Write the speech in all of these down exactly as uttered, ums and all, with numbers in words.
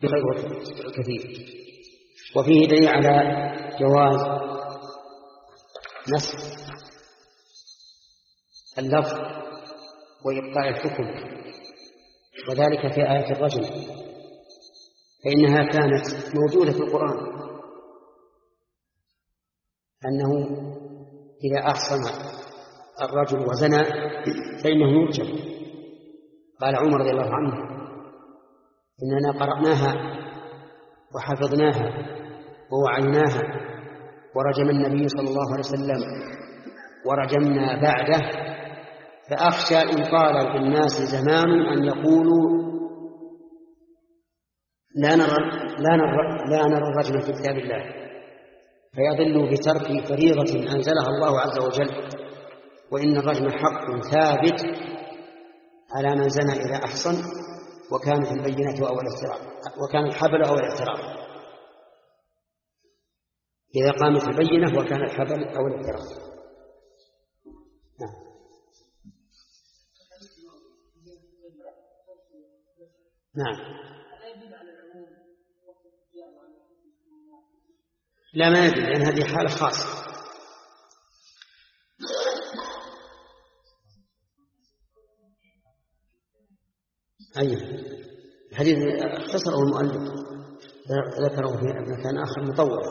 بغير كثير. وفيه دليل على جواز نسخ اللفظ وإبقاء الحكم، وذلك في آية الرجم، فإنها كانت موجودة في القرآن أنه إذا أحصن الرجل وزنى فإنه يرجم. قال عمر رضي الله عنه: إننا قرأناها وحفظناها ووعيناها، ورجم النبي صلى الله عليه وسلم ورجمنا بعده، فأخشى إن طال بالناس زمان أن يقولوا لا نرى, لا نرى, لا نرى الرجم في كتاب الله، فيضلوا بترك فريضة أنزلها الله عز وجل. وإن الرجم حق ثابت على من زنى إذا أحصن وكانت البينة أو الافتراء، وكان الحبل أو الافتراء، إذا قامت البينة وكان الحبل أو الافتراء. نعم. نعم. لا، ما يدري، لأن هذه حالة خاصة. أيوة، الحديث اختصره المؤلف، ذكره في مكان آخر مطول.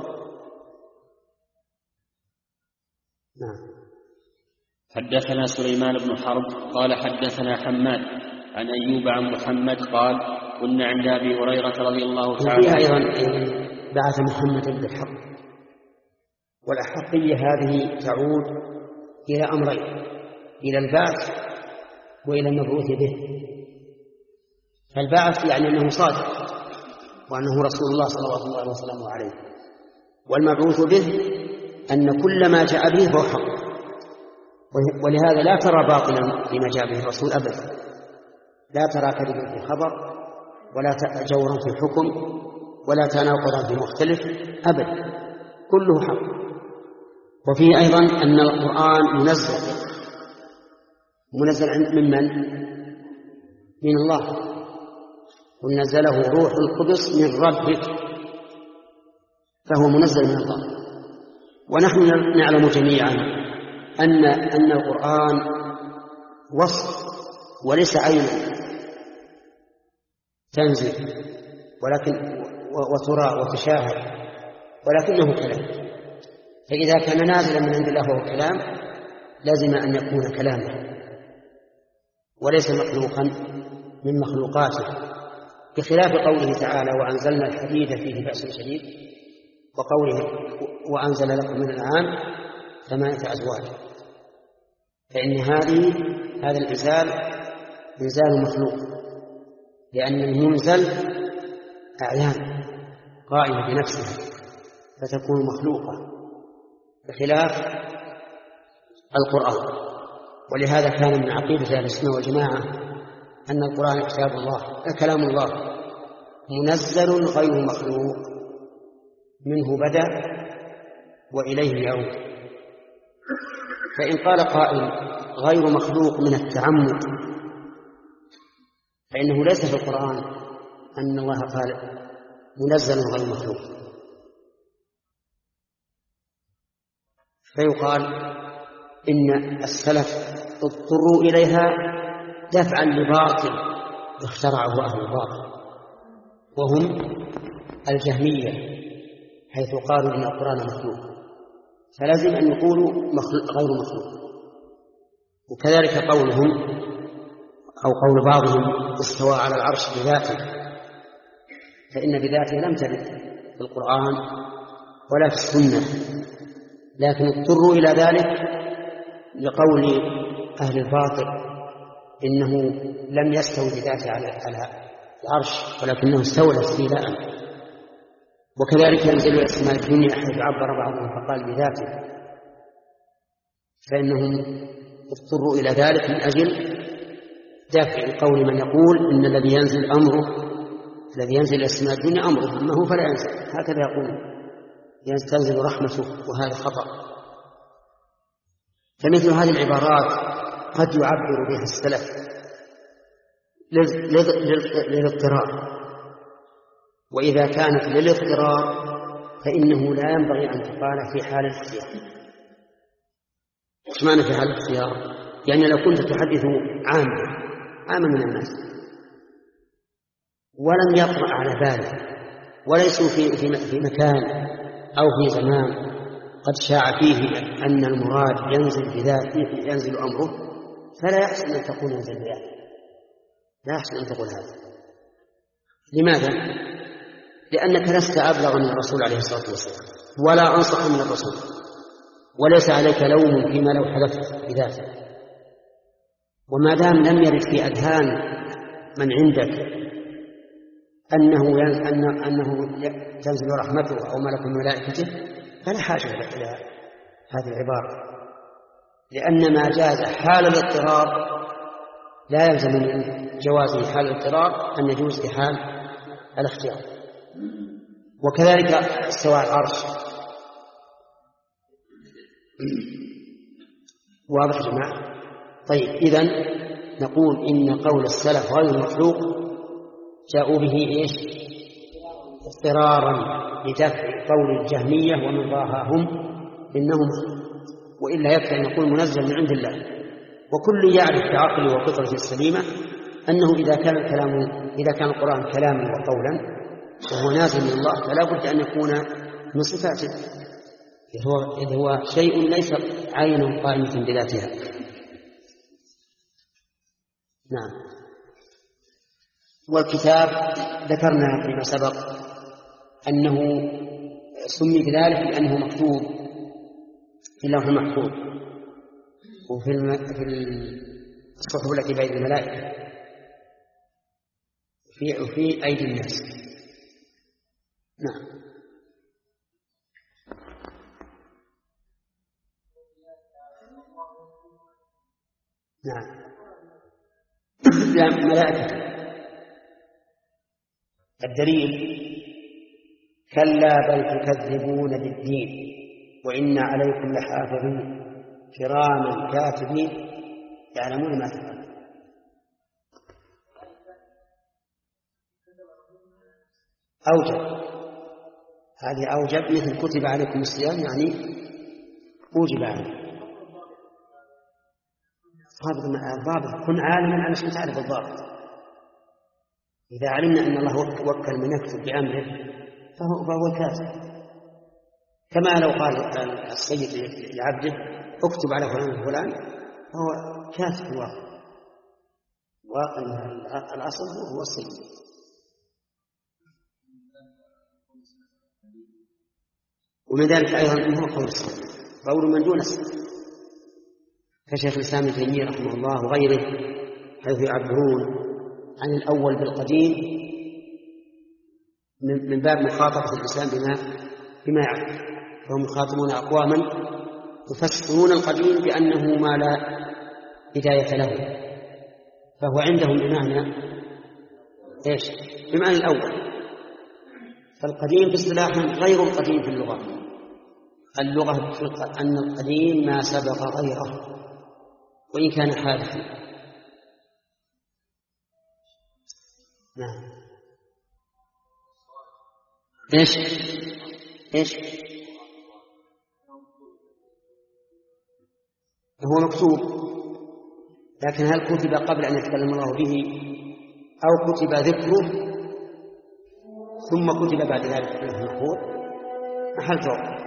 نعم. حدثنا سليمان بن حرب قال حدثنا حماد عن أيوب عن محمد قال: كنا عند أبي هريرة رضي الله تعالى عنه. أيضا بعث محمد بالحق، والأحقية هذه تعود إلى أمرين: إلى البعث وإلى المبعوث به. فالبعث يعني أنه صادق وأنه رسول الله صلى الله عليه وسلم عليه، والمبعوث به أن كل ما جاء به هو حق. ولهذا لا ترى باطلا فيما جاء به الرسول أبدا، لا ترى كذبا في الخبر، ولا جورا في الحكم، ولا تناقضا في مختلف أبدا، كله حق. وفيه أيضا أن القرآن منزل منزل من من؟ من الله، ونزله روح القدس من ربك، فهو منزل من الله. ونحن نعلم جميعا أن أن القرآن وصف وليس عينا تنزل ولكن وترى وتشاهد، ولكنه كلام. فإذا كان نازلا من عند الله وهو كلام لازم أن يكون كلاما وليس مخلوقا من مخلوقاته، بخلاف قوله تعالى: وأنزلنا الحديد فيه بأس شديد، وقوله: وأنزل لكم من الأنعام ثمانية أزواج. فإن هذه هذا الإنزال إنزال مخلوق، لأن المنزل أعيان قائمة بنفسها فتكون مخلوقة بخلاف القرآن. ولهذا كان من عقيدة أهل السنة والجماعة أن القرآن كتاب الله كلام الله منزل غير مخلوق، منه بدأ وإليه يعود. فإن قال قائل غير مخلوق من التعمد، فإنه ليس في القرآن أن الله قال منزل غير مخلوق، فيقال إن السلف اضطروا إليها دفعا لباطل اخترعه أهل الباطل، وهم الجهمية، حيث قالوا إن القرآن مخلوق، فلازم أن يقولوا مخلوق غير مخلوق. وكذلك قولهم أو قول بعضهم استوى على العرش بذاته، فإن بذاته لم ترد في القرآن ولا في السنة، لكن اضطروا إلى ذلك لقول أهل الباطل إنه لم يستوي بذاته على العرش ولكنه استولى استيلاء. وكذلك ينزل اسماء الدنيا حيث عبر بعضهم فقال بذاته، فإنهم اضطروا إلى ذلك من أجل دافع قول من يقول إن الذي ينزل أمره الذي ينزل اسماء الدنيا أمره، أما هو فلا ينزل، هكذا يقول تنزل رحمته، وهذا خطأ. فمثل هذه العبارات قد يعبر بها السلف للاضطرار، وإذا كانت للاضطرار فإنه لا ينبغي أن تقال في حال الاختيار. إيش معنى في حال الاختيار؟ يعني لو كنت تحدث عامة عامة من الناس ولم يطرأ على باله وليسوا في, في, في مكان أو في زمان قد شاع فيه أن المراد ينزل بذات ينزل أمره، فلا يحسن أن تقول ينزل بذات، لا يحسن أن تقول هذا. لماذا؟ لأنك لست أبلغ من الرسول عليه الصلاة والسلام ولا أنصح من الرسول، وليس عليك لوم فيما لو حدثت بذاته. وما دام لم يرد في أذهان من عندك أنه أن أنه تنزل رحمته أو ملك من ملائكته فلا حاجة إلى هذه العبارة، لأن ما جاز حال الاضطرار لا يلزم من جوازه حال الاضطرار أن يجوز في حال الاختيار. وكذلك استواء العرش. واضح يا جماعة؟ طيب، إذن نقول إن قول السلف غير المخلوق جاءوا به إيش؟ اضطرارا لدفع قول الجهمية ومن ضاهاهم إنهم، وإلا يكفي أن نقول منزل من عند الله. وكل يعرف بعقله وفطرته السليمة أنه إذا كان الكلام إذا كان القرآن كلاما وقولا وهو نازل من الله فلا بد أن يكون من صفاته، إذ هو شيء ليس عينا قائمة بذاتها. نعم. والكتاب ذكرنا فيما سبق أنه سمي بذلك لأنه مكتوب في اللوح المحفوظ وفي الصحف التي بين الملائكة في وفي أيدي الناس. نعم. نعم. ملائكة. الدليل: كلا بل تكذبون بالدين وإن عليكم لحافظين كراما كاتبين يعلمون ما تفعلون. أوجب، هذه أوجب مثل كتب عليكم الصيام، يعني أوجب عليكم. الضابط كن عالما علشان تعرف الضابط. إذا علمنا أن الله وكل من يكتب بأمره فهو, فهو كاتب، كما لو قال السيد لعبده اكتب على فلان وفلان فهو كاتب في الواقع، والأصل هو السيد. ومن ذلك أيضا أنه قول السيد، قول من دون السيد كشيخ الإسلام ابن تيمية رحمه الله وغيره، حيث يعبرون عن الأول بالقديم من باب مخاطبة الإنسان بما بما يعرف، فهم يخاطبون أقواما يفسرون القديم بأنه ما لا بداية له، فهو عندهم بمعنى إيش؟ بمعنى الأول. فالقديم باصطلاحا غير القديم في اللغة. اللغة أن القديم ما سبق غيره وإن كان حادثا. نعم. إيش إيش هو مكتوب، لكن هل كتب قبل أن يتكلم الله به أو كتب ذكره ثم كتب بعد ذلك في المحفوظ؟ محل جواب.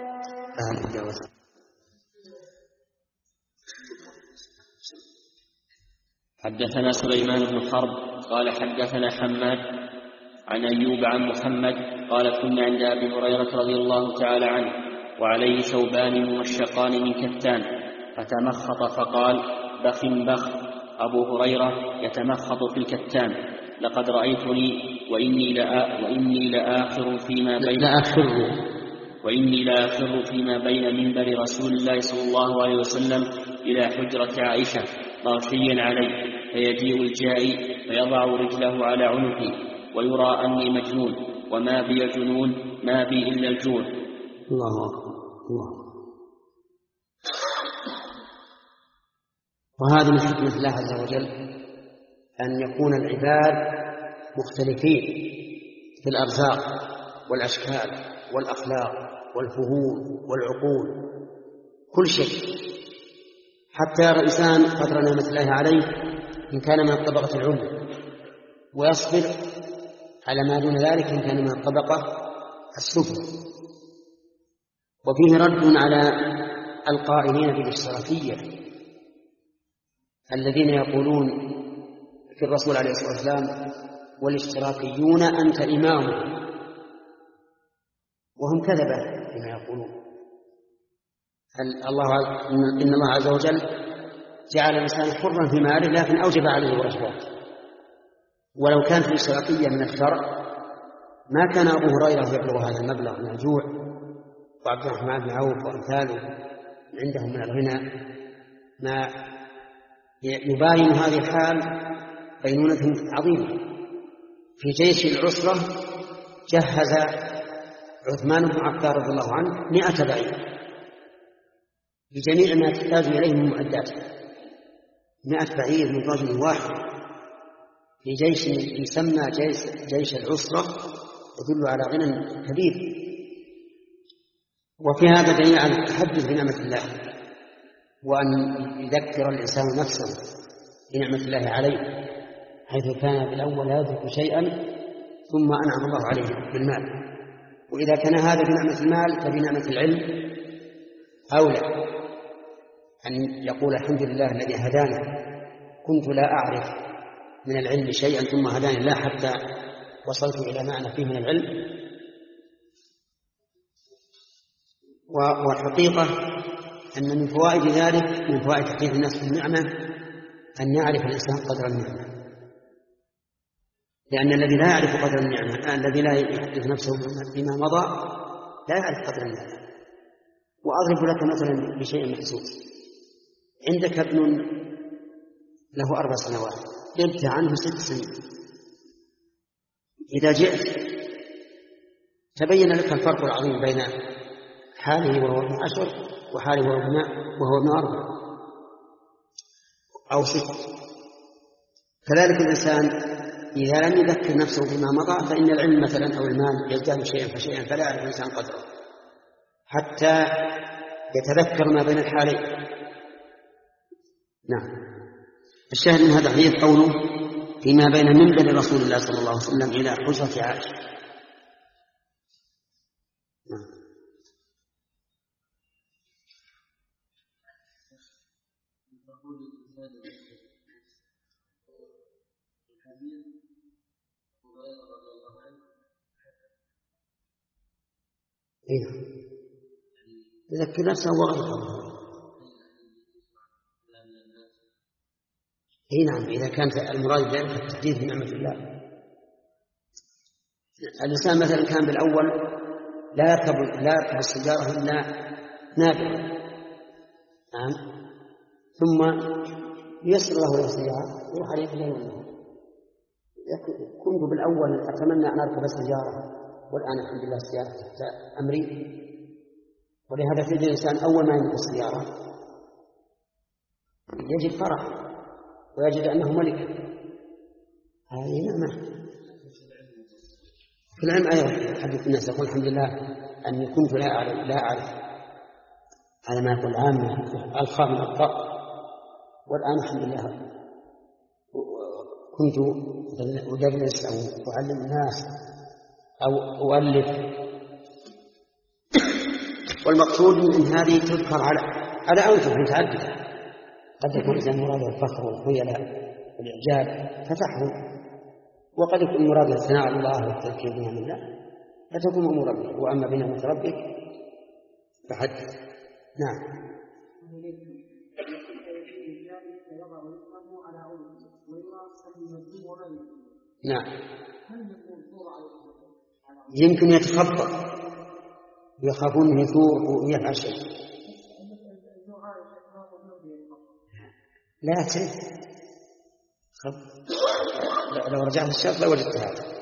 حدثنا سليمان بن حرب قال حدثنا حماد عن أيوب عن محمد قال كنا عند أبي هريرة رضي الله تعالى عنه وعليه ثوبان ممشقان من كتان فتمخط فقال بخ بخ أبو هريرة يتمخط في الكتان لقد رأيتني وإني لآ وإني لآخر فيما بين لآخر وإني لآخر فيما بين منبر رسول الله صلى الله عليه وسلم إلى حجرة عائشة مغشيا عليه، فيجيء الجائي فيضع رجله على عنقي ويرى أني مجنون وما بي جنون ما بي إلا الجوع. الله الله. وهذا من حكمة الله عز وجل أن يكون العباد مختلفين في الأرزاق والأشكال والأخلاق والفهوم والعقول، كل شيء، حتى يرى الإنسان قدر نعمة الله عليه إن كان من الطبقة العليا، ويصبر على ما دون ذلك إن كان من الطبقة السفلى. وفيه رد على القائلين بالاشتراكية الذين يقولون في الرسول عليه الصلاة والسلام والاشتراكيون أنت إمامهم، وهم كذبة بما يقولون. الله إن الله عز وجل جعل الإنسان حرا في ماله لكن أوجب عليه الرشوات، ولو كانت الاشتراكية من الشرع ما كان أبو هريرة يبلغ هذا المبلغ من الجوع، وعبد الرحمن بن عوف وأمثاله عندهم من الغنى ما يباين هذه الحال بينونة عظيمة. في جيش العسرة جهز عثمان بن عفان رضي الله عنه مئة بعير بجميع ما تحتاج إليه من معدات، مئة بعير من رجل واحد في جيش يسمى جيش, جيش العسرة، يدل على غنى كبير. وفي هذا دليل على التحدث بنعمة الله، وأن يذكر الإنسان نفسه بنعمة الله عليه، حيث كان بالأول لا يذكر شيئا ثم أنعم الله عليه بالمال. وإذا كان هذا بنعمة المال فبنعمة العلم أولى أن يقول الحمد لله الذي هدانا، كنت لا أعرف من العلم شيئا ثم هداني الله حتى وصلت إلى ما أنا فيه من العلم. والحقيقة أن من فوائد ذلك، من فوائد تحديث الناس بالنعمة، أن يعرف الإنسان قدر النعمة، لأن الذي لا يعرف قدر النعمة، الذي لا يحدث نفسه بما مضى، لا يعرف قدر النعمة. وأضرب لك مثلا بشيء محسوس، عندك ابن له أربع سنوات غبت عنه ست سنين، إذا جئت تبين لك الفرق العظيم بين حاله وهو ابن عشر وحاله وهو ابن أربع أو ست. كذلك الإنسان إذا لم يذكر نفسه بما مضى فإن العلم مثلا أو المال يزداد شيئا فشيئا، فلا يعرف الإنسان قدره حتى يتذكر ما بين الحالين. نعم. الشاهد من هذا الحديث قوله فيما بين منبر رسول الله صلى الله عليه وسلم إلى حجرة عائشة. نعم. إيه. يذكر نفسه وغيره. اي نعم، اذا كانت المراد ذلك التحديث بنعمة الله. الانسان مثلا كان بالاول لا يركب لا يركب السيارة الا نادرا، نعم، ثم ييسر له له السيارة يروح عليه الليل والنهار. كنت بالاول اتمنى ان اركب السيارة، والان الحمد لله السيارة تحت امري. ولهذا تجد الانسان اول ما يملك السيارة يجد فرح ويجد أنه ملك. هذه نعمة. في العلم أيضا حديث الناس يقول الحمد لله أني كنت لا أعرف لا أعرف على ما يقول عامة ألقى من الطاق، والآن الحمد لله كنت أدرس أو أعلم الناس أو أؤلف. والمقصود من هذه تذكر على على أوجه متعددة، قد يكون إذا مراد الفخر والخيلاء والإعجاب فتحهم، وقد يكون مراد الثناء على الله والتذكير بنعم الله فتكون أمور ربك. وأما بنعمة ربك فحدث. نعم. نعم. يمكن يتخبط يخافون من يثور ويفعل شيء. لا تريد لو رجعت الشرط لوجدت هذا،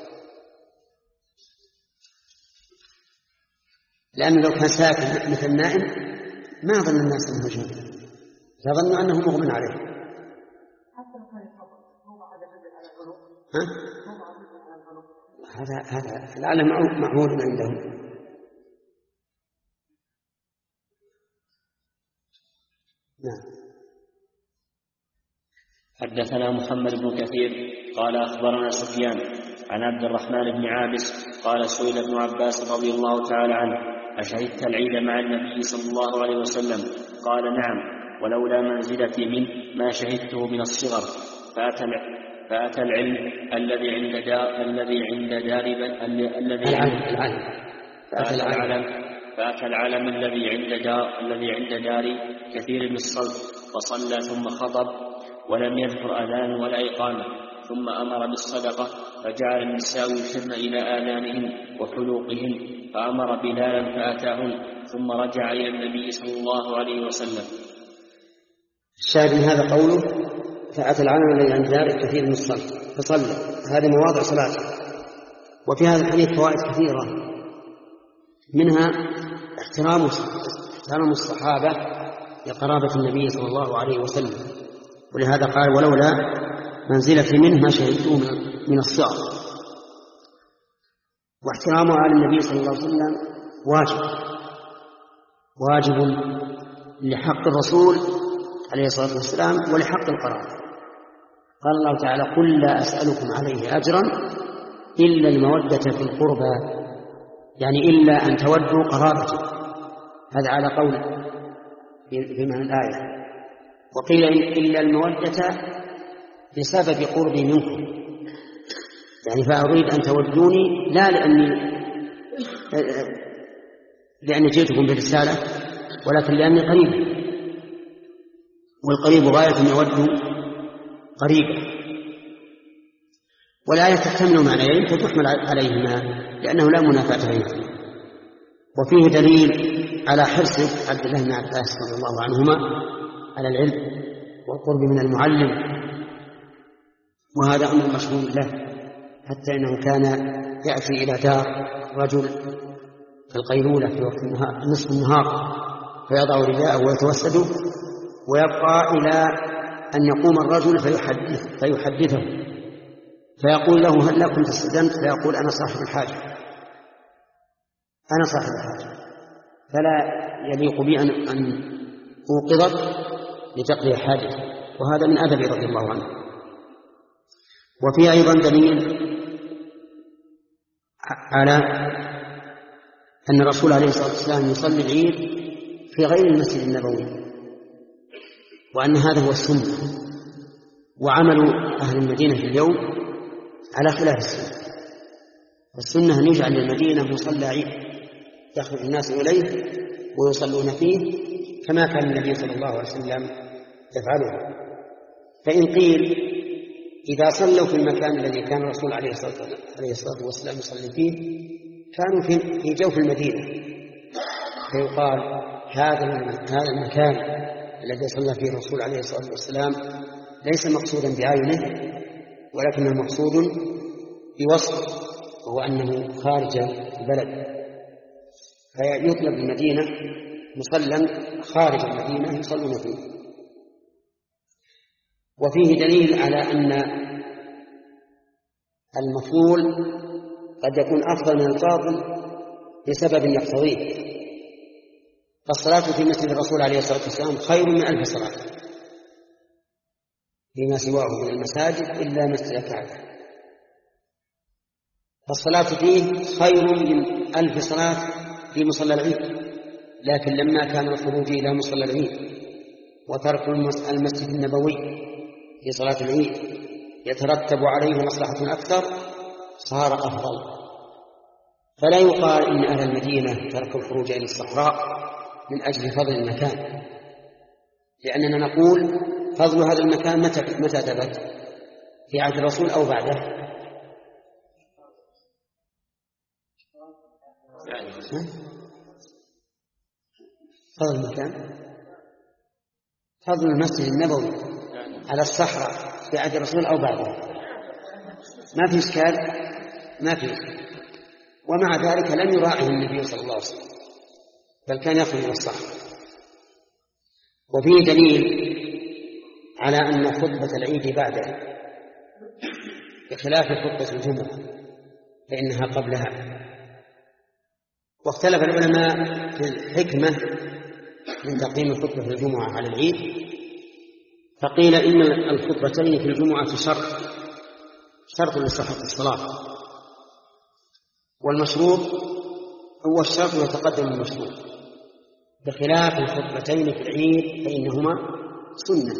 لأنه لو كان ساكن مثل النائم ما ظن الناس أنه موجود، يظن أنه مغمى عليه. هذا هذا هذا العلم معهود عندهم. نعم. حدثنا محمد بن كثير قال أخبرنا سفيان عن عبد الرحمن بن عابس قال سئل ابن عباس رضي الله تعالى عنه أشهدت العيد مع النبي صلى الله عليه وسلم؟ قال نعم، ولولا منزلتي منه ما شهدته من الصغر. فأتى فأتى العلم الذي عند دار الذي عند دار الذي العلم فأتى العلم فأتى العلم الذي عند دار الذي عند دار كثير من الصلب فصلى ثم خطب ولم يذكر أذان ولا إقامة، ثم أمر بالصدقة فجعل النساء يشرن إلى آذانهن وحلوقهن، فأمر بلالا فأتاهن ثم رجع إلى النبي صلى الله عليه وسلم. الشاهد من هذا قوله فأتى العلم الذي عند دار كثير من الصلب فصلى، هذه مواضع صلاته. وفي هذا الحديث فوائد كثيرة، منها احترام احترام الصحابة لقرابة النبي صلى الله عليه وسلم، ولهذا قال ولولا منزلتي منه ما شهدته من الصغر. واحترامه على النبي صلى الله عليه وسلم واجب واجب لحق الرسول عليه الصلاة والسلام ولحق القرابة. قال الله تعالى قل لا أسألكم عليه أجرا إلا المودة في القربى، يعني إلا أن تودوا قرابتي، هذا على قول في معنى الآية. وقيل إلا المودة بسبب قربي منكم، يعني فأريد أن تودوني لا لأني لأني جئتكم برسالة، ولكن لأني قريب، والقريب غاية أن يود قريبا. والآية تحتمل معنيين فتحمل عليهما لأنه لا منافاة بينهما. وفيه دليل على حرص عبد الله بن عباس رضي الله عنهما على العلم والقرب من المعلم، وهذا أمر مشهور له، حتى إنه كان يأتي إلى دار رجل في القيلولة في وقت النهار نصف النهار فيضع رداءه ويتوسد ويبقى إلى أن يقوم الرجل فيحدث فيحدثه فيقول له هل كنت استدمت؟ فيقول أنا صاحب الحاجة أنا صاحب الحاجة فلا يليق بي أن, أن أوقظك لتقضي حاجة. وهذا من أدب رضي الله عنه. وفي أيضا دليل على أن الرسول عليه الصلاة والسلام يصلي العيد في غير المسجد النبوي، وأن هذا هو السنة، وعمل أهل المدينة في اليوم على خلاف السنة. السنة أن يجعل للمدينة مصلى عيد يخرج الناس إليه ويصلون فيه كما كان النبي صلى الله عليه وسلم يفعله. فإن قيل إذا صلوا في المكان الذي كان الرسول عليه الصلاة والسلام يصلي فيه كانوا في جوف المدينة، فيقال هذا هذا المكان الذي صلى فيه الرسول عليه الصلاة والسلام ليس مقصودا بعينه، ولكنه مقصود بوصفه، وهو أنه خارج البلد، فيطلب المدينة مصلى خارج المدينة يصلون فيه. وفيه دليل على أن المفضول قد يكون أفضل من الفاضل بسبب يقتضيه، فالصلاة في مسجد الرسول عليه الصلاة والسلام خير من ألف صلاة فيما سواه من المساجد إلا مسجد الكعبة، فالصلاة فيه خير من ألف صلاة في مصلى العيد. لكن لما كان الخروج إلى مصلى العيد وترك المسجد النبوي في صلاة العيد يترتب عليه مصلحة أكثر صار أفضل. فلا يقال إن أهل المدينة تركوا الخروج إلى الصحراء من أجل فضل المكان، لأننا نقول فضل هذا المكان متى متى ثبت؟ في عهد الرسول أو بعده؟ فضل المكان فضل المسجد النبوي على الصحراء في عهد الرسول أو بعده ما في إشكال، ما في إشكال. ومع ذلك لم يراعه النبي صلى الله عليه وسلم بل كان يخرج إلى الصحراء. وفيه دليل على أن خطبة العيد بعده بخلاف خطبة الجمعة، فإنها قبلها. واختلف العلماء في الحكمة من تقديم الخطبة في الجمعة على العيد، فقيل إن الخطبتين في الجمعة شرط شرط لصحة الصلاة، والمشروط هو الشرط ويتقدم المشروط، بخلاف الخطبتين في العيد فإنهما سنة،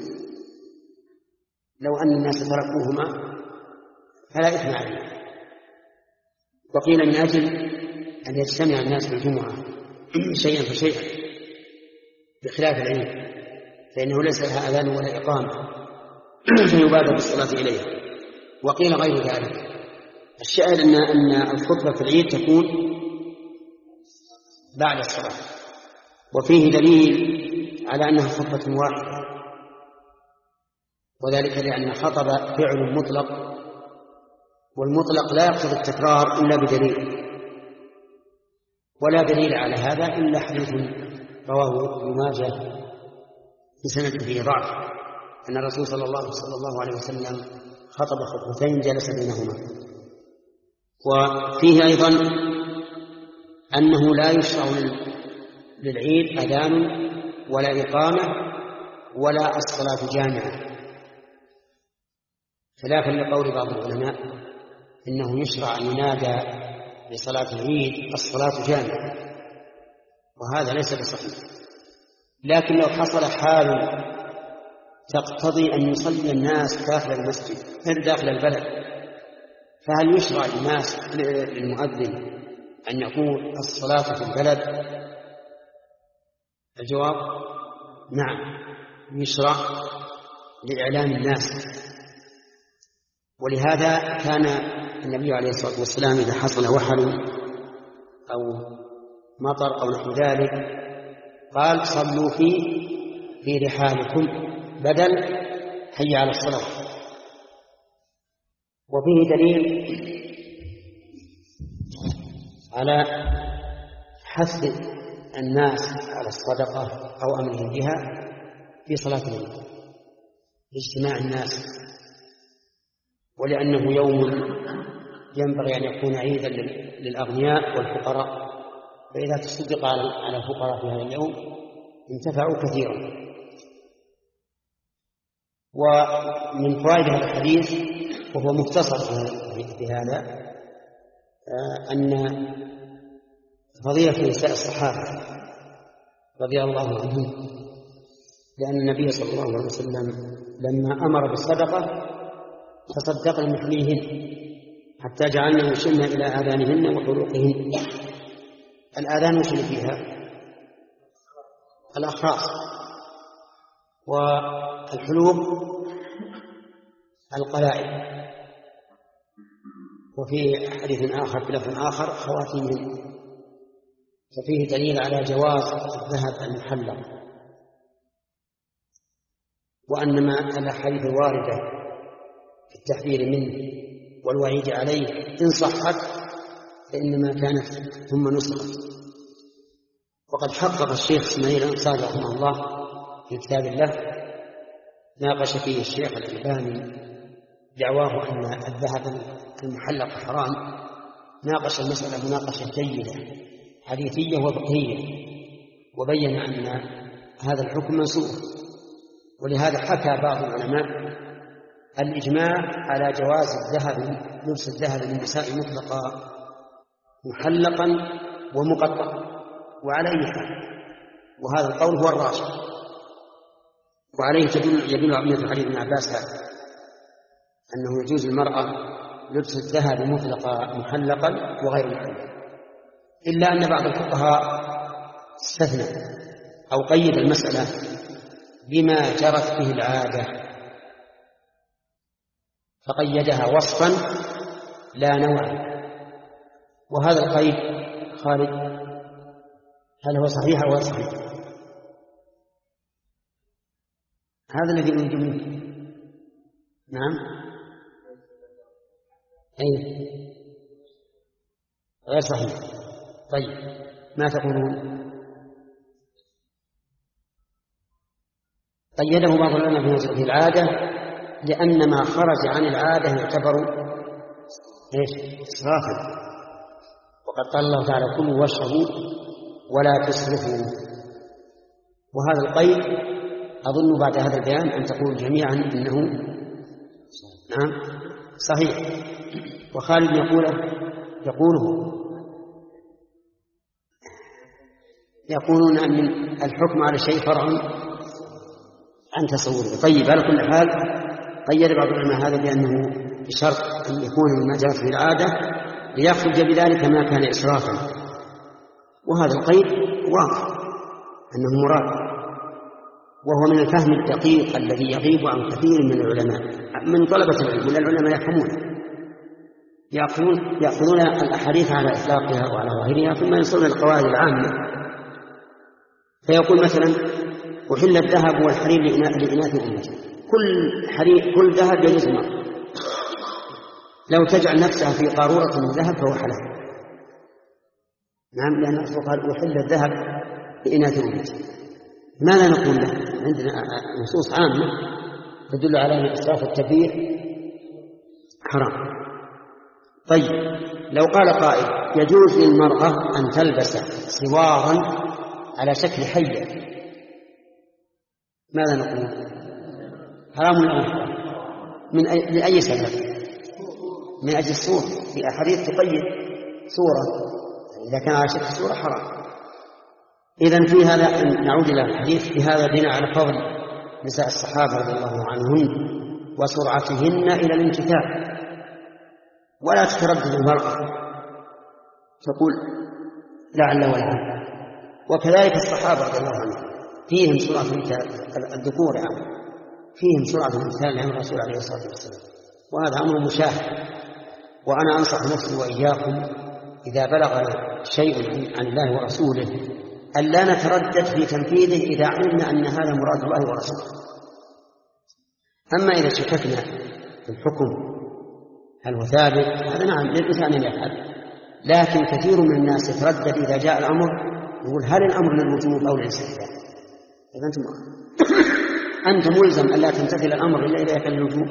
لو أن الناس تركوهما فلا إثم عليه. وقيل من أجل أن يجتمع الناس في الجمعة شيئا فشيئا، بخلاف العيد فإنه ليس لها أذان ولا إقامة فيبادر بالصلاة إليها. وقيل غير ذلك. الشاهد أن أن الخطبة في العيد تكون بعد الصلاة، وفيه دليل على أنها خطبة واحدة، وذلك لأن خطب فعل مطلق، والمطلق لا يقتضي التكرار إلا بدليل، ولا دليل على هذا إلا حديث رواه ابن ماجه بسند فيه ضعف أن الرسول صلى الله, صلى الله عليه وسلم خطب خطبتين جلس بينهما. وفيه أيضا أنه لا يشرع للعيد أذان ولا إقامة ولا الصلاة جامعة، خلافا لقول بعض العلماء إنه يشرع أن ينادى لصلاة العيد الصلاة جامعة، وهذا ليس بصحيح. لكن لو حصل حال تقتضي أن يصلي الناس داخل المسجد داخل البلد، فهل يشرع للناس للمؤذن أن يقول الصلاة في البلد؟ الجواب نعم، يشرع لإعلام الناس. ولهذا كان النبي عليه الصلاة والسلام إذا حصل وحل أو مطر أو نحو ذلك قال صلوا في في رحالكم بدل حي على الصلاة. وفيه دليل على حث الناس على الصدقة أو أمرهم بها في صلاة العيد لاجتماع الناس، ولأنه يوم ينبغي أن يكون عيدا للأغنياء والفقراء، فإذا تصدق على الفقراء في هذا اليوم انتفعوا كثيرا. ومن فوائد هذا الحديث وهو مختصر في هذا أن فضيلة نساء الصحابة رضي الله عنهم، لأن النبي صلى الله عليه وسلم لما أمر بالصدقة تصدقن مثليهن حتى جعلنا يشن إلى آذانهن وحلوقهن. الآذان وش اللي فيها؟ الأخراس، والحلوق القلائد، وفي حديث آخر في لفظ آخر خواتيمهن. ففيه دليل على جواز الذهب المحلق، وأن ما الأحاديث الواردة في التحذير منه والوعيد عليه إن صحت فإنما كانت ثم نسخت. وقد حقق الشيخ إسماعيل الأنصاري رحمه الله في كتاب الله ناقش فيه الشيخ الألباني دعواه أن الذهب المحلق حرام، ناقش المسألة مناقشة جيدة حديثية وفقهية، وبين أن هذا الحكم منسوخ. ولهذا حكى بعض العلماء الإجماع على جواز الذهب لبس الذهب للنساء مطلقا محلقا ومقطعا وعلى أي حال، وهذا القول هو الراجح، وعليه تدل يدل عمية حديث ابن عباس هذا أنه يجوز المرأة لبس الذهب مطلقا محلقا وغير محلق، إلا أن بعض الفقهاء استثنى أو قيد المسألة بما جرت به العادة فقيدها وصفا لا نوعا. وهذا القيد خالد هل هو صحيح أو صحيح؟ هذا الذي نريد منه. نعم أي غير صحيح. طيب ما تقولون؟ قيده بعض العلماء في العادة لأن ما خرج عن العادة يعتبر إيش إسرافا. وقد قال الله تعالى كلوا واشربوا ولا تسرفوا. وهذا القيد أظن بعد هذا البيان أن تقول جميعا إنه نعم صحيح. وخالد يقوله يقوله يقولون أن الحكم على شيء فرع عن تصوره. طيب على كل حال قيد بعض العلماء هذا بأنه بشرط أن يكون مما جرت في العادة ليخرج بذلك ما كان إسرافا. وهذا القيد واضح أنه مراد، وهو من الفهم الدقيق الذي يغيب عن كثير من العلماء من طلبة العلم. من العلماء يفهمون يأخذون يأخذون الأحاديث على إطلاقها وعلى ظاهرها ثم ينصرون القواعد العامة. فيقول مثلا أحل الذهب والحرير لإناث أمتي. كل حرير كل ذهب يجوز المرأة لو تجعل نفسها في قارورة من ذهب فهو حلال. نعم، لأن الرسول قال أحل الذهب لإناث أمتي. ماذا نقول له؟ عندنا نصوص عامة تدل على أن إسراف التبذير حرام. طيب لو قال قائل يجوز للمرأة أن تلبس سوارا على شكل حية، ماذا نقول؟ حرام ولا حرام؟ من أي... لأي سبب؟ من أجل الصورة. في أحاديث تقيد صورة، إذا كان على شكل صورة حرام. إذن في هذا نعود إلى الحديث في هذا بناء على فضل نساء الصحابة رضي الله عنهن وسرعتهن إلى الامتثال. ولا تتردد المرأة تقول لعل ولعل. وكذلك الصحابة رضي الله عنهم فيهم سرعة الذكور يعني فيهم سرعة الامتثال لأمر الرسول عليه الصلاة والسلام، وهذا أمر مشاهد. وأنا أنصح نفسي وإياكم إذا بلغنا شيء عن الله ورسوله ألا نتردد في تنفيذه إذا علمنا أن هذا مراد الله ورسوله. أما إذا شككنا في الحكم هل هو ثابت، هذا نعم للإنسان أن يفعل. لكن كثير من الناس يتردد إذا جاء الأمر يقول هل الأمر للوجوب أو للاستحباب؟ إذا أنت أنت ملزم ألا تمتثل الأمر إلا إذا كان للوجوب.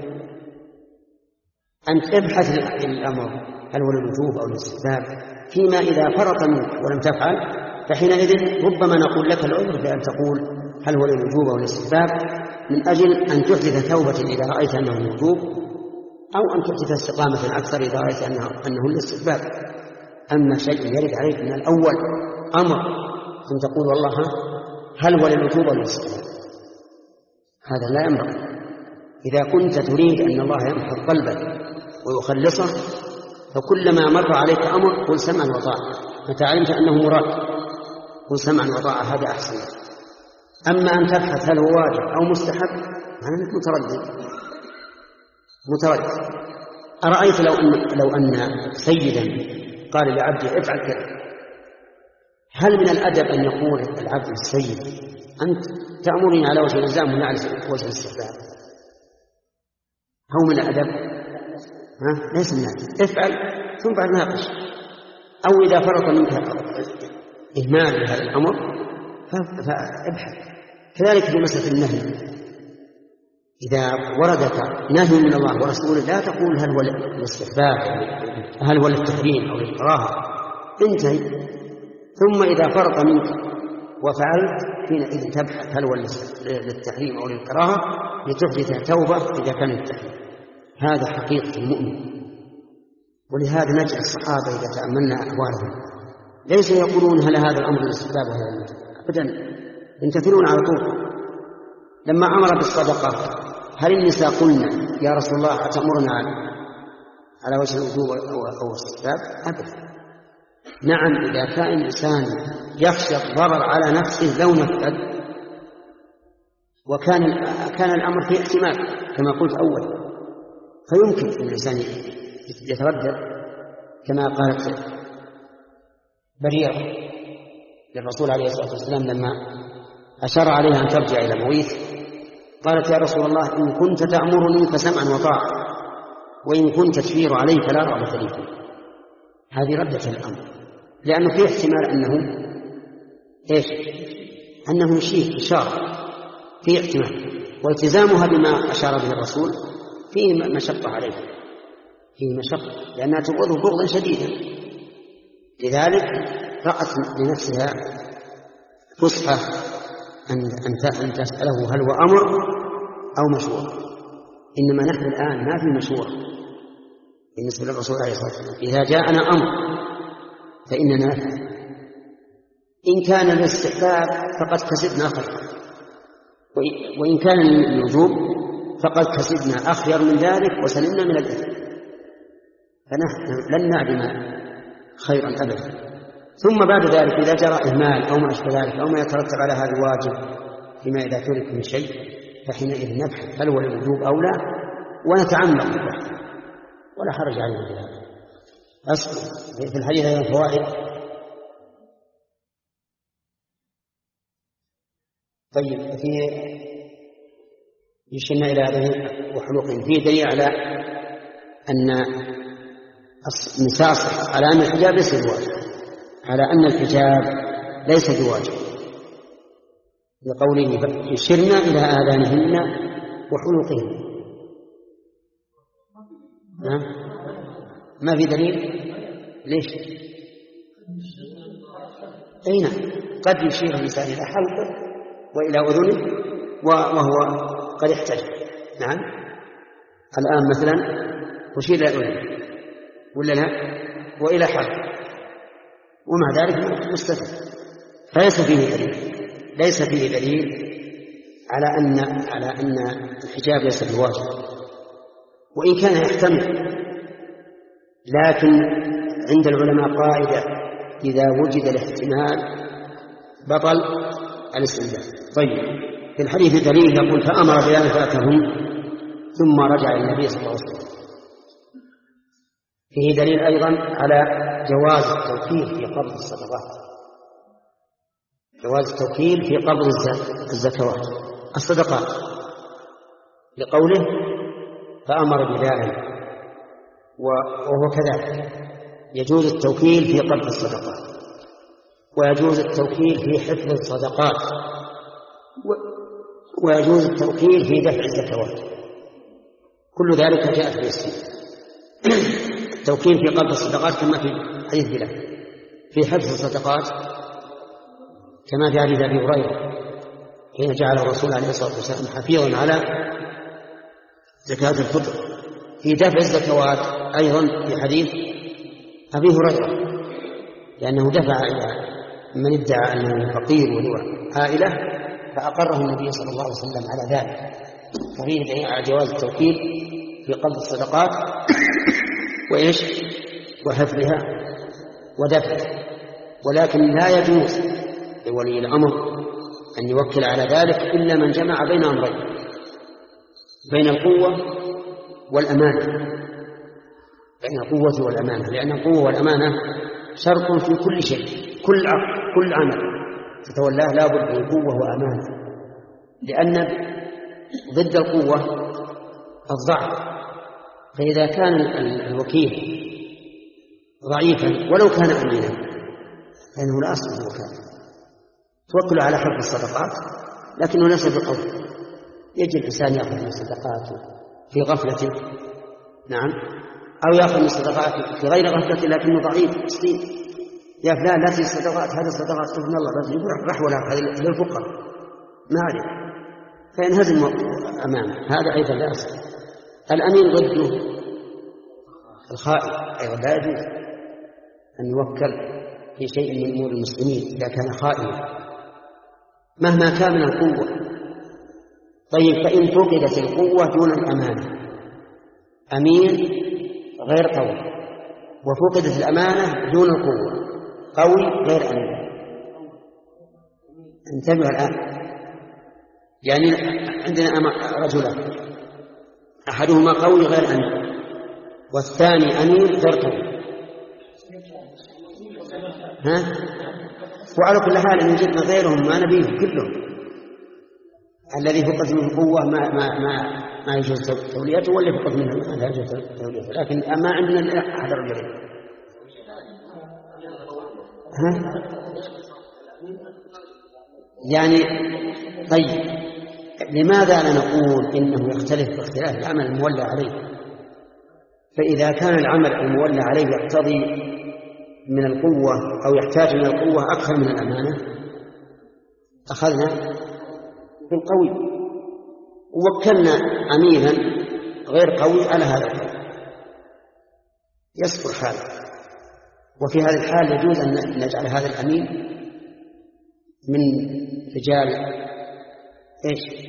أنت ابحث الأمر هل هو للوجوب أو للاستحباب، فيما إذا فرط منك ولم تفعل فحينئذ ربما نقول لك العذر بأن تقول هل هو للوجوب أو للاستحباب، من أجل أن تحدث توبة إذا رأيت أنه للوجوب، أو أن تحدث استقامة أكثر إذا رأيت أنه, أنه للاستحباب. أما شيء يرد عليك من الأول أمر ثم تقول والله هل هو للوجوب أو للاستحباب، هذا لا ينبغي. إذا كنت تريد أن الله يمحر قلبك ويخلصه فكلما مر عليك أمر قل سمعا وطاعة، متى علمت أنه مراد قل سمعا وطاعة، هذا أحسن. أما أن تبحث هل هو واجب أو مستحب أنك متردد متردد. أرأيت لو أن, لو أن سيدا قال لعبده افعل كذا، هل من الأدب أن يقول العبد السيد أنت تأمرني على وجه الإلزام ولا على وجه الاستحباب؟ هو من الأدب؟ ها؟ ليس من الأدب. افعل ثم بعد ناقش. أو إذا فرط منك إهمال هذا الأمر فابحث. كذلك في مسألة النهي، إذا وردك نهي من الله ورسوله لا تقول هل هو للاستحباب هل هو للتحريم أو للكراهة، انتهي. ثم إذا فرط منك وفعلت حينئذ تبحث هل هو للتحريم أو للكراهة لتحدث توبة إذا كان التحريم. هذا حقيقة المؤمن. ولهذا نجد الصحابة إذا تأملنا أحوالهم ليس يقولون هل هذا الأمر للاستحباب وهذا للتحريم أبدا، يمتثلون على طول. لما أمر بالصدقة هل النساء قلنا يا رسول الله أتأمرنا على وجه الوجوب أو الاستحباب؟ أبدا. نعم، إذا كان الإنسان يخشى الضرر على نفسه لو نفذ وكان كان الأمر فيه احتمال كما قلت أول، فيمكن أن الإنسان يتردد كما قالت بريرة للرسول عليه الصلاة والسلام لما أشار عليها أن ترجع إلى مويث، قالت يا رسول الله إن كنت تأمرني فسمعا وطاعة وإن كنت تشير علي فلا رغبة لي فيه. هذه ردة الأمر، لأنه فيه احتمال أنه إيش؟ أنه يشير إشارة، فيه احتمال، والتزامها بما أشار به الرسول فيه مشقة عليه. فيه مشقة لأنها تبغضه بغضا شديدا، لذلك رأت لنفسها فسحة أن تسأله هل هو أمر أو مشورة. إنما نحن الآن ما في مشورة بالنسبة للرسول عليه الصلاة والسلام. إذا جاءنا أمر فإننا نفعل، إن كان الاستحباب فقد كسبنا خيرا، وإن كان الوجوب فقد كسبنا أخير من ذلك وسلمنا من الإثم، فنحن لن نعدم خيرا أبدا. ثم بعد ذلك إذا جرى إهمال أو ما أشبه ذلك أو ما يترتب على هذا الواجب فيما إذا ترك من شيء فحينئذ نبحث هل هو الوجوب أو لا ونتعمق البحث ولا حرج علينا في هذا. أصل في الحديث هذه الفوائد. طيب في يشرنا إلى هذه وحلوقهم فيه دليل على أن النساء على أن الحجاب ليس بواجب، على أن الحجاب ليس بواجب لقوله يشرنا إلى آذانهن وحلوقهن. نعم ما في دليل. ليش؟ أين قد يشير الإنسان إلى حلقه وإلى أذنه وهو قد احتج. نعم الآن مثلا أشير إلى أذنه ولا لا وإلى حلقه ومع ذلك مستفيد، فليس فيه دليل ليس فيه دليل على أن على أن الحجاب ليس بواجب، وإن كان يحتمل. لكن عند العلماء قاعدة إذا وجد الاحتمال بطل الاستنجاء. طيب في الحديث دليل يقول فأمر بأن فاتهم ثم رجع إلى النبي صلى الله عليه وسلم. فيه دليل أيضا على جواز التوكيل في قبض الصدقات، جواز التوكيل في قبض الزكوات الصدقات لقوله فأمر بذلك، وهو كذلك يجوز التوكيل في قبض الصدقات ويجوز التوكيل في حفظ الصدقات ويجوز التوكيل في دفع الزكوات، كل ذلك جاء في السنة. التوكيل في قبض الصدقات كما في حديث بلال، في حفظ الصدقات كما في حديث أبي هريرة حين جعل الرسول عليه الصلاة والسلام حفيظا على زكاة الفطر، في دفع الزكوات أيضا في حديث أبي هريرة لأنه دفع إلى من ادعى أنه فقير وهو عائلة فأقره النبي صلى الله عليه وسلم على ذلك. ففيه دليل على جواز التوكيل في قبض الصدقات وإيش وحفظها ودفعها، ولكن لا يجوز لولي الأمر أن يوكل على ذلك إلا من جمع بين أمرين، بين القوة والأمانة، بين القوة والأمانة، لأن القوة والأمانة شرط في كل شيء، كل عقل كل عمل تتولاه لا بد من قوة وأمانة، لأن ضد القوة الضعف. فإذا كان الوكيل ضعيفا ولو كان أمينا فإنه لا أصل له كان توكل على حفظ الصدقات لكنه ليس بقوة. يجي الإنسان يأخذ من الصدقات في غفلة، نعم، أو يأخذ من الصدقات في غير غفلة لكنه ضعيف مسكين، يا فلان لا تجي الصدقات، هذه الصدقات تفن الله بس يروح رحولها للفقراء ما عليه فينهزم أمامه، هذا أيضا لا أصل. الأمين ضده الخائن أيضا لا يجوز أن يوكل في شيء من أمور المسلمين إذا كان خائنا مهما كان من القوة. طيب فإن فقدت القوة دون الأمانة، أمين غير قوي، وفقدت الأمانة دون القوة، قوي غير أمين. انتبه الآن، يعني عندنا رجلان أحدهما قوي غير أمين والثاني أمين غير قوي، ها؟ وعلى كل حال إن وجدنا غيرهم ما نبيه كلهم، الذي فقد منه قوة ما ما ما ما يجوز توليته، واللي فقد منه لا يجوز توليته، لكن ما عندنا أحد الرجلين. ها؟ يعني طيب لماذا لا نقول إنه يختلف باختلاف العمل المولى عليه؟ فإذا كان العمل المولى عليه يقتضي من القوة أو يحتاج من القوة أكثر من الأمانة أخذنا بالقوي، ووكلنا أمينا غير قوي على هذا القول يصبر حاله. وفي هذا الحال يجوز أن نجعل هذا الأمين من رجال إيش؟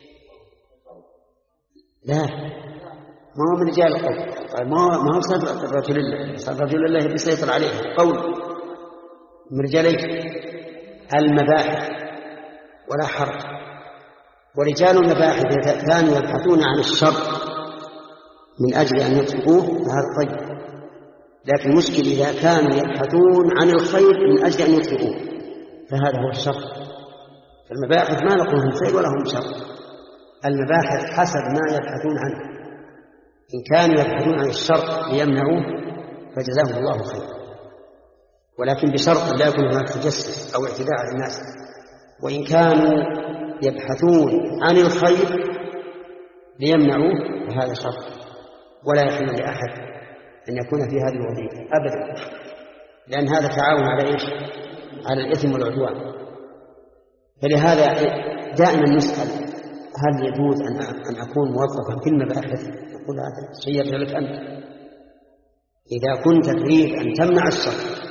لا، ما هو من رجال القول، ما هو صدر رجل الله، صدر رجل الله بيسيطر عليه قول من رجال المباحث ولا حرج. ورجال المباحث كانوا يبحثون عن الشر من أجل أن يطلقوه هذا طيب، لكن المشكل إذا كانوا يبحثون عن الخير من أجل أن يطلقوه فهذا هو الشر. فالمباحث ما نقولهم خير ولا هم شر، المباحث حسب ما يبحثون عنه، إن كانوا يبحثون عن الشر ليمنعوه فجزاهم الله خير، ولكن بشرط لا يكون هناك تجسس أو اعتداء على الناس. وإن كانوا يبحثون عن الخير ليمنعوه فهذا شر، ولا يحل لأحد أن يكون في هذه الوظيفة أبدا، لأن هذا تعاون على إيش؟ على الإثم والعدوان. فلهذا دائما نسأل هل يجوز أن أن أكون موظفا في المباحث؟ نقول هذا شيء يرجع لك أنت. إذا كنت تريد أن تمنع الشر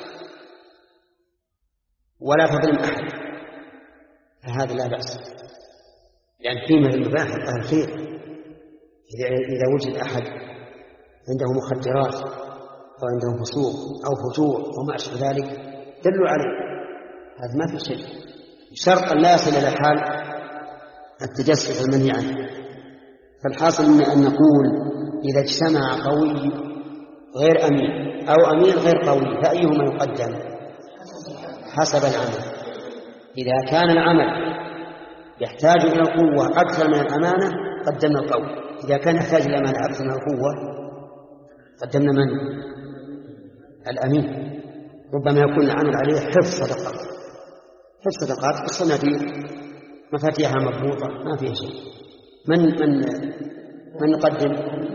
ولا تظلم أحد فهذا لا بأس، لأن قيمة المباحث أهل خير. إذا إذا وجد أحد عنده مخدرات أو عنده فسوق أو فجور وما أشبه ذلك دلوا عليه، هذا ما في شيء، بشرط أن لا يصل إلى حال التجسس المنهي عنه. فالحاصل أن نقول إذا اجتمع قوي غير أمين أو أمين غير قوي فأيهما يقدم؟ حسب العمل. إذا كان العمل يحتاج إلى القوة أكثر من الأمانة قدمنا القوي، إذا كان يحتاج إلى الأمانة أكثر من القوة قدمنا من؟ الأمين. ربما يكون العمل عليه حفظ صدقات، حفظ صدقات الصناديق مفاتيحها مضبوطة ما فيها شيء، من من من يقدم؟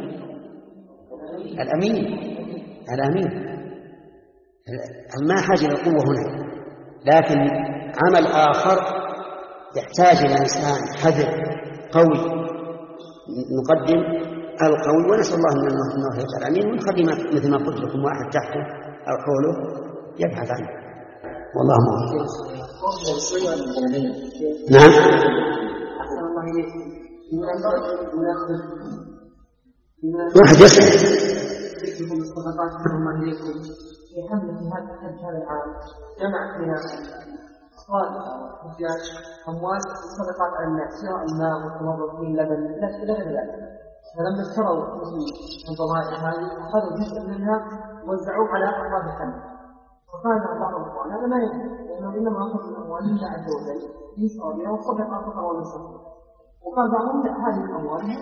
الأمين. الأمين ما حاجة للقوة هنا، لكن عمل آخر يحتاج إلى إنسان حذر قوي نقدم القوي، ونسأل الله أنه يجعل أمين ونخلي مثل ما قلت لكم واحد تحته أو حوله يبحث عنه، والله موفق. نعم. واحد يسأل في حملة هذا العام جمع فيها أطفال وزياج أموال الصدقات على الناس سواء الماء والموظفين لبن إلى غير ذلك، فلما اشتروا الضمائر هذه أخذوا جزء منها ووزعوه على أفراد الحمل، وقال بعض الإخوان هذا ما يجوز لأنه إنما أخذ من أموال الله عز وجل يسأل بها والصدقة تقوى بالصدقة، وقال بعضهم لا هذه الأموال هي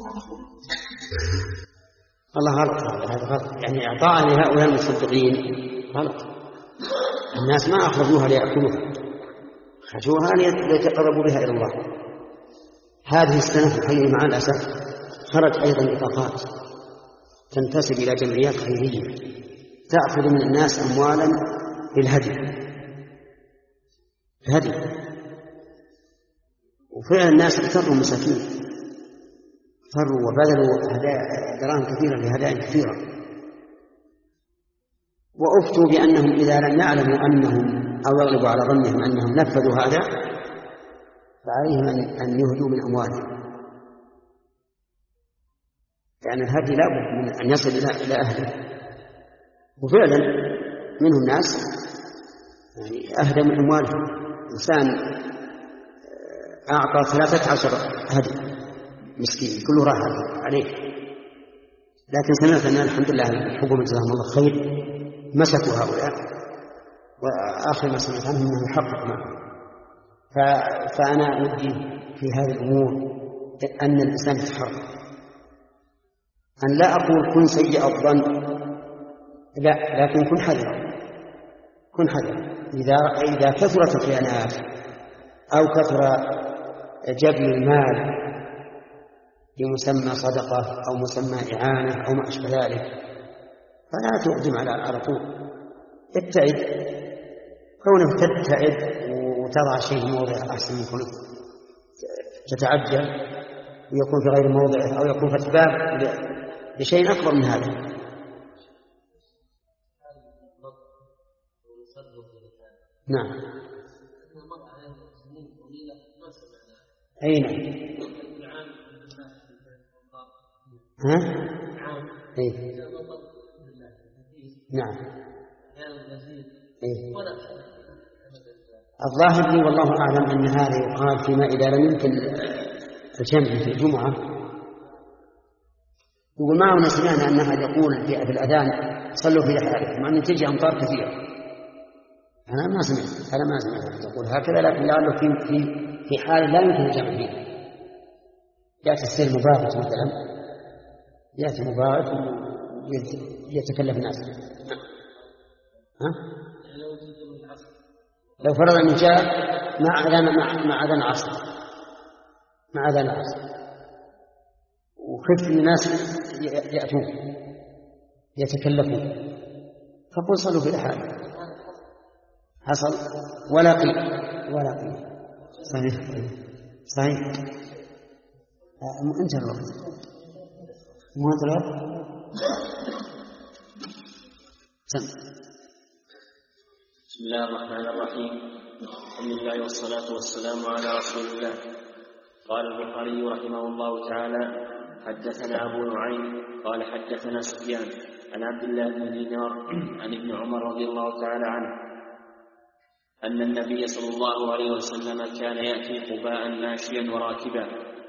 الله غلط، هذا غلط، يعني إعطاء لهؤلاء المصدقين غلط. الناس ما أخرجوها ليأكلوها، أخرجوها ليتقربوا بها إلى الله. هذه السنة الحقيقة مع الأسف خرج أيضا بطاقات تنتسب إلى جمعيات خيرية تأخذ من الناس أموالا للهدي الهدي وفعلا الناس اغتروا مساكين، فروا وبذلوا دراهم كثيرة لهدايا كثيرة، وأفتوا بأنهم إذا لم يعلموا أنهم أو يغلبوا على ظنهم أنهم نفذوا هذا فعليهم أن يهدوا من أموالهم، لأن الهدي لا بد من أن يصل إلى أهله. وفعلا منهم ناس يعني أهدى من أموالهم، إنسان أعطى ثلاثة عشر هدي مسكين كله راح عليه، لكن سمعت أن الحمد لله الحكومة جزاهم الله خير مسكوا هؤلاء، وآخر ما سمعت عنهم أنه يحقق معهم. فأنا أودي في هذه الأمور أن الإنسان يتحرك، أن لا أقول كن سيء الظن، لا، لكن كن حذرا، كن حذرا. إذا إذا كثرت الخيانات أو كثر جبل المال بمسمى صدقة أو مسمى إعانة أو ما أشبه ذلك فلا تقدم على على طول. ابتعد، كونك تبتعد وتضع شيء في موضع أحسن من كونه تتعجل ويكون في غير موضعه أو يكون في أسباب لشيء أكبر من هذا. نعم. أين؟ ها؟ إيه؟ نعم. إيه؟ الظاهر لي والله أعلم أن هذا يقال فيما إذا لم يمكن الجمع في الجمعة. يقول ما هنا سمعنا أنها يقول في الأذان صلوا في رحالكم مع أن تجي أمطار كثيرة. أنا ما سمعت أنا ما سمعت تقول هكذا، لكن لعله في في في حال لا يمكن الجمع فيه. يأتي السير مباغت مثلا، يأتي مباغت يتكلف الناس. ها؟ لو فرض أن جاء مع أذان مع أذان العصر مع أذان العصر وخف الناس يأتون يتكلفون فقل صلوا في الحال. حصل ولا قيل ولا قيل. صحيح صحيح. انتهى الوقت مو هذا الوقت. بسم الله الرحمن الرحيم. الحمد لله والصلاة والسلام على رسول الله. قال البخاري رحمه الله تعالى: حدثنا أبو نعيم قال حدثنا سفيان عن عبد الله بن دينار عن ابن عمر رضي الله تعالى عنه أن النبي صلى الله عليه وسلم كان يأتي قباء ماشيا وراكبا.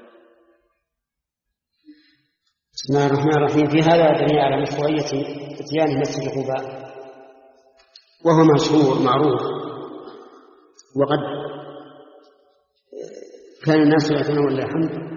بسم الله الرحمن الرحيم. في هذا دليل على مشروعية إتيان مسجد قباء، وهو مشهور معروف، وقد كان الناس يأتون ولله الحمد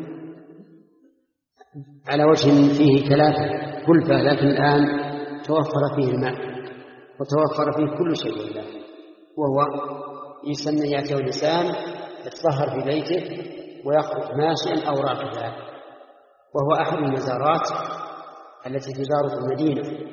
على وجه فيه كلافة كلفة، لكن الآن توفر فيه الماء وتوفر فيه كل شيء لله، وهو يسمى يأتي الإنسان يتطهر في بيته ويخرج ماشيا أو راكبا، وهو أحد المزارات التي تزار في المدينة.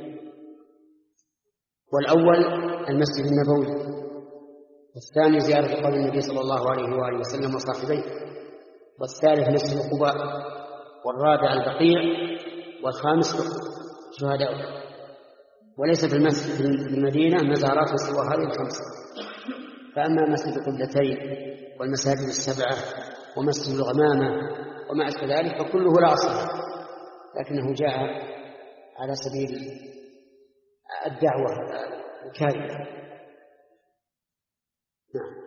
والأول المسجد النبوي، والثاني زيارة قبر النبي صلى الله عليه وآله وسلم وصاحبيه، والثالث مسجد قباء، والرابع البقيع، والخامس شهداء. وليس في المسجد في المدينة مزارات سوى هذه الخمسة. فأما مسجد القبلتين والمساجد السبعة ومسجد الغمامة وما أشبه ذلك فكله لا أصل، لكنه جاء على سبيل الدعوة الكارثة. نعم.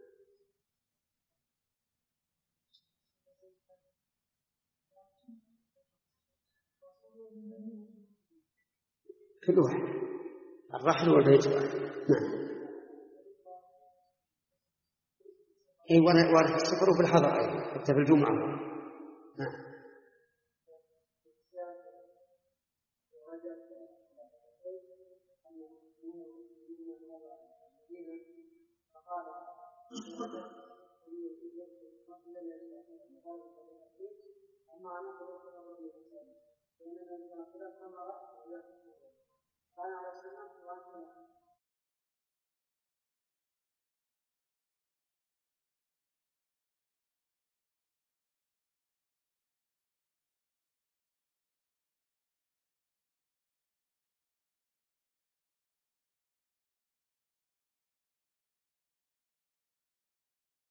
كل واحد الرحل والبيت واحد. نعم. اي وارد في السفر وفي الحضر ايضا حتى في الجمعه. نعم. قال على السنة